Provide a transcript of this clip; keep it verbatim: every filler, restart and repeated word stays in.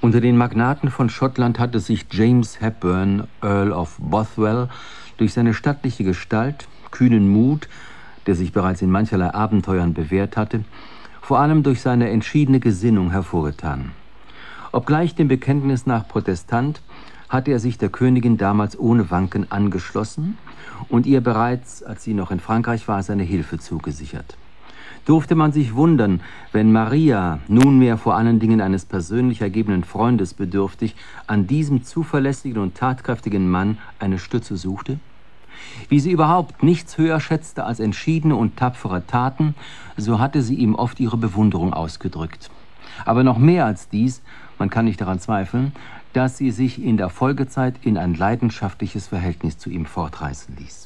Unter den Magnaten von Schottland hatte sich James Hepburn, Earl of Bothwell, durch seine stattliche Gestalt, kühnen Mut, der sich bereits in mancherlei Abenteuern bewährt hatte, vor allem durch seine entschiedene Gesinnung hervorgetan. Obgleich dem Bekenntnis nach Protestant, hatte er sich der Königin damals ohne Wanken angeschlossen und ihr bereits, als sie noch in Frankreich war, seine Hilfe zugesichert. Durfte man sich wundern, wenn Maria, nunmehr vor allen Dingen eines persönlich ergebenen Freundes bedürftig, an diesem zuverlässigen und tatkräftigen Mann eine Stütze suchte? Wie sie überhaupt nichts höher schätzte als entschiedene und tapfere Taten, so hatte sie ihm oft ihre Bewunderung ausgedrückt. Aber noch mehr als dies, man kann nicht daran zweifeln, dass sie sich in der Folgezeit in ein leidenschaftliches Verhältnis zu ihm fortreißen ließ.